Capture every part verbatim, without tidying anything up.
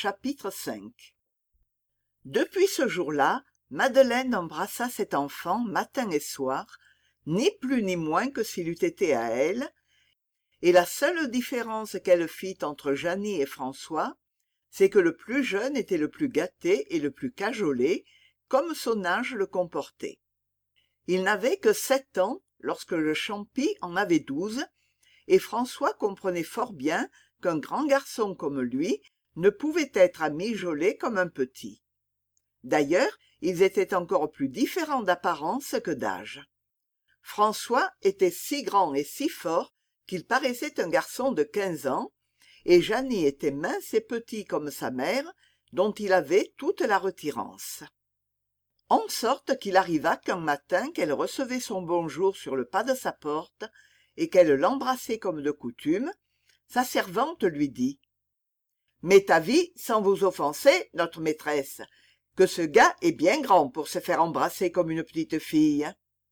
Chapitre cinq. Depuis ce jour-là, Madeleine embrassa cet enfant matin et soir, ni plus ni moins que s'il eût été à elle, et la seule différence qu'elle fit entre Jeannie et François, c'est que le plus jeune était le plus gâté et le plus cajolé, comme son âge le comportait. Il n'avait que sept ans lorsque le Champy en avait douze, et François comprenait fort bien qu'un grand garçon comme lui ne pouvait être à mijoler comme un petit. D'ailleurs, ils étaient encore plus différents d'apparence que d'âge. François était si grand et si fort qu'il paraissait un garçon de quinze ans, et Jeannie était mince et petit comme sa mère, dont il avait toute la retirance. En sorte qu'il arriva qu'un matin qu'elle recevait son bonjour sur le pas de sa porte, et qu'elle l'embrassait comme de coutume, sa servante lui dit « M'est avis, sans vous offenser, notre maîtresse, que ce gars est bien grand pour se faire embrasser comme une petite fille. »«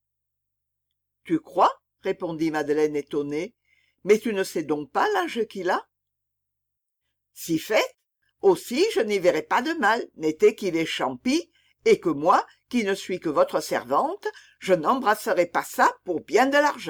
Tu crois ?» répondit Madeleine étonnée. « Mais tu ne sais donc pas l'âge qu'il a ?»« Si fait, aussi je n'y verrais pas de mal, n'était qu'il est Champy, et que moi, qui ne suis que votre servante, je n'embrasserais pas ça pour bien de l'argent. »«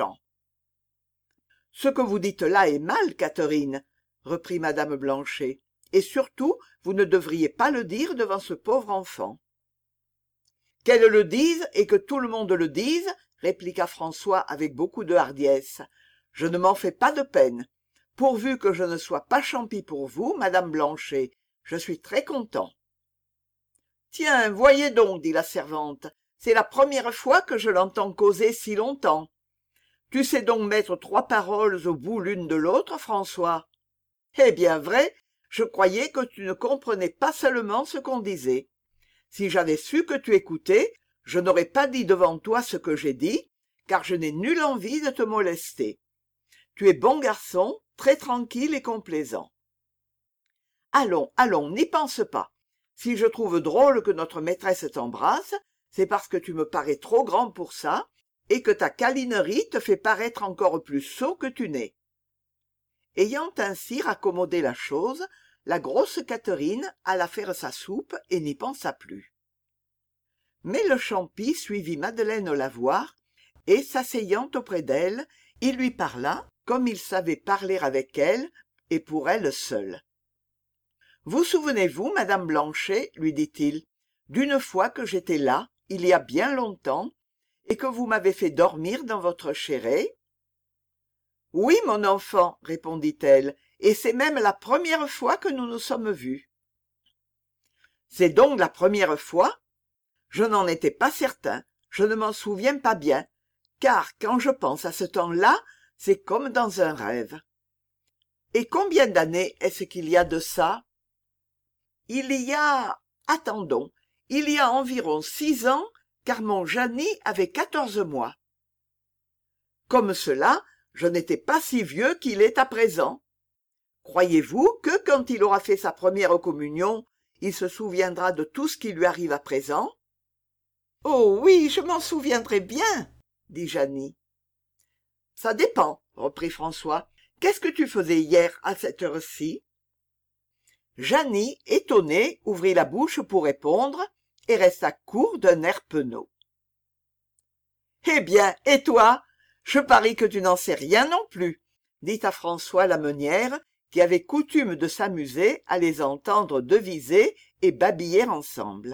Ce que vous dites là est mal, Catherine, » reprit madame Blanchet. « Et surtout, vous ne devriez pas le dire devant ce pauvre enfant. »« Qu'elle le dise et que tout le monde le dise, » répliqua François avec beaucoup de hardiesse. « Je ne m'en fais pas de peine. Pourvu que je ne sois pas Champy pour vous, madame Blanchet, je suis très content. »« Tiens, voyez donc, dit la servante, c'est la première fois que je l'entends causer si longtemps. Tu sais donc mettre trois paroles au bout l'une de l'autre, François. Eh bien vrai, je croyais que tu ne comprenais pas seulement ce qu'on disait. Si j'avais su que tu écoutais, je n'aurais pas dit devant toi ce que j'ai dit, car je n'ai nulle envie de te molester. Tu es bon garçon, très tranquille et complaisant. Allons, allons, n'y pense pas. Si je trouve drôle que notre maîtresse t'embrasse, c'est parce que tu me parais trop grand pour ça, et que ta câlinerie te fait paraître encore plus sot que tu n'es. » Ayant ainsi raccommodé la chose, la grosse Catherine alla faire sa soupe et n'y pensa plus. Mais le Champy suivit Madeleine la voir, et s'asseyant auprès d'elle, il lui parla comme il savait parler avec elle, et pour elle seule. « Vous souvenez-vous, madame Blanchet, lui dit-il, d'une fois que j'étais là, il y a bien longtemps, et que vous m'avez fait dormir dans votre chéré ?»« Oui, mon enfant, répondit-elle, et c'est même la première fois que nous nous sommes vus. »« C'est donc la première fois ? Je n'en étais pas certain, je ne m'en souviens pas bien, car quand je pense à ce temps-là, c'est comme dans un rêve. Et combien d'années est-ce qu'il y a de ça ? Il y a... Attendons, il y a environ six ans, car mon Jeannie avait quatorze mois. Comme cela, je n'étais pas si vieux qu'il est à présent. Croyez-vous que quand il aura fait sa première communion, il se souviendra de tout ce qui lui arrive à présent ? Oh oui, je m'en souviendrai bien, dit Jeannie. Ça dépend, reprit François. Qu'est-ce que tu faisais hier à cette heure-ci ? Jeannie, étonnée, ouvrit la bouche pour répondre et resta court d'un air penaud. Eh bien, et toi ? Je parie que tu n'en sais rien non plus, dit à François la meunière, qui avait coutume de s'amuser à les entendre deviser et babiller ensemble.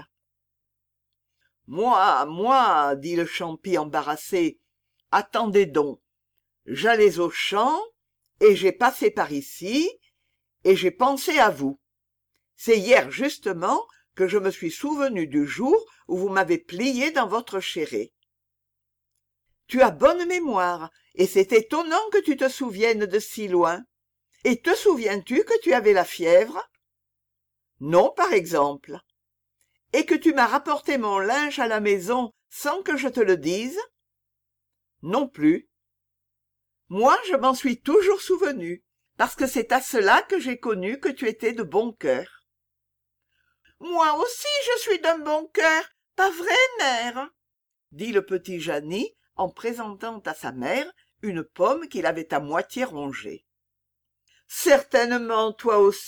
Moi, moi, dit le Champy embarrassé, attendez donc. J'allais au champ, et j'ai passé par ici, et j'ai pensé à vous. C'est hier justement que je me suis souvenu du jour où vous m'avez plié dans votre chéré. Tu as bonne mémoire, et c'est étonnant que tu te souviennes de si loin. Et te souviens-tu que tu avais la fièvre ? Non, par exemple. Et que tu m'as rapporté mon linge à la maison sans que je te le dise ? Non plus. Moi, je m'en suis toujours souvenu, parce que c'est à cela que j'ai connu que tu étais de bon cœur. Moi aussi, je suis d'un bon cœur, pas vrai, mère ? dit le petit Jeannie en présentant à sa mère une pomme qu'il avait à moitié rongée. Certainement, toi aussi,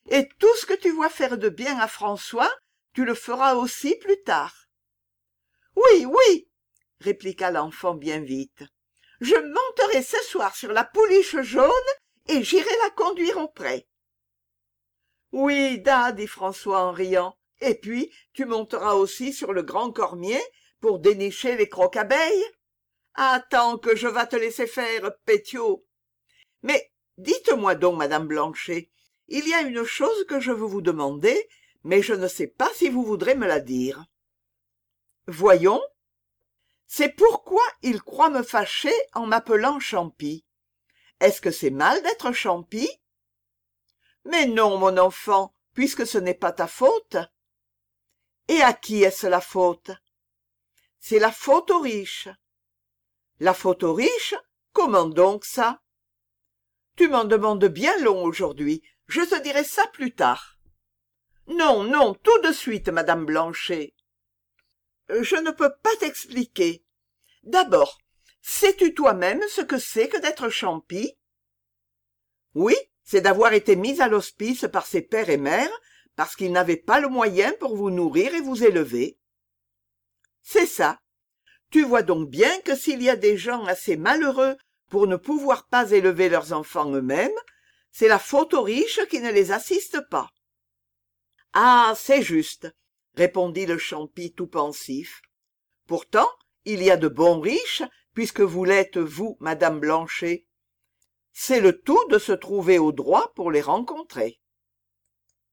et tout ce que tu vois faire de bien à François, tu le feras aussi plus tard. Oui, oui, répliqua l'enfant bien vite. Je monterai ce soir sur la pouliche jaune et j'irai la conduire au pré. Oui, da, dit François en riant, et puis tu monteras aussi sur le grand cormier pour dénicher les crocs-abeilles. Attends que je vas te laisser faire, Pétiot. Mais dites-moi donc, madame Blanchet, il y a une chose que je veux vous demander, mais je ne sais pas si vous voudrez me la dire. Voyons. C'est pourquoi il croit me fâcher en m'appelant Champy. Est-ce que c'est mal d'être Champy? Mais non, mon enfant, puisque ce n'est pas ta faute. Et à qui est-ce la faute? C'est la faute aux riches. La faute aux riches? Comment donc ça? Tu m'en demandes bien long aujourd'hui, je te dirai ça plus tard. Non, non, tout de suite, madame Blanchet. Je ne peux pas t'expliquer. D'abord, sais-tu toi-même ce que c'est que d'être Champy? Oui, c'est d'avoir été mis à l'hospice par ses pères et mères, parce qu'ils n'avaient pas le moyen pour vous nourrir et vous élever. C'est ça. Tu vois donc bien que s'il y a des gens assez malheureux pour ne pouvoir pas élever leurs enfants eux-mêmes, c'est la faute aux riches qui ne les assistent pas. Ah, c'est juste, répondit le Champy tout pensif. Pourtant, il y a de bons riches, puisque vous l'êtes, vous, madame Blanchet. C'est le tout de se trouver au droit pour les rencontrer.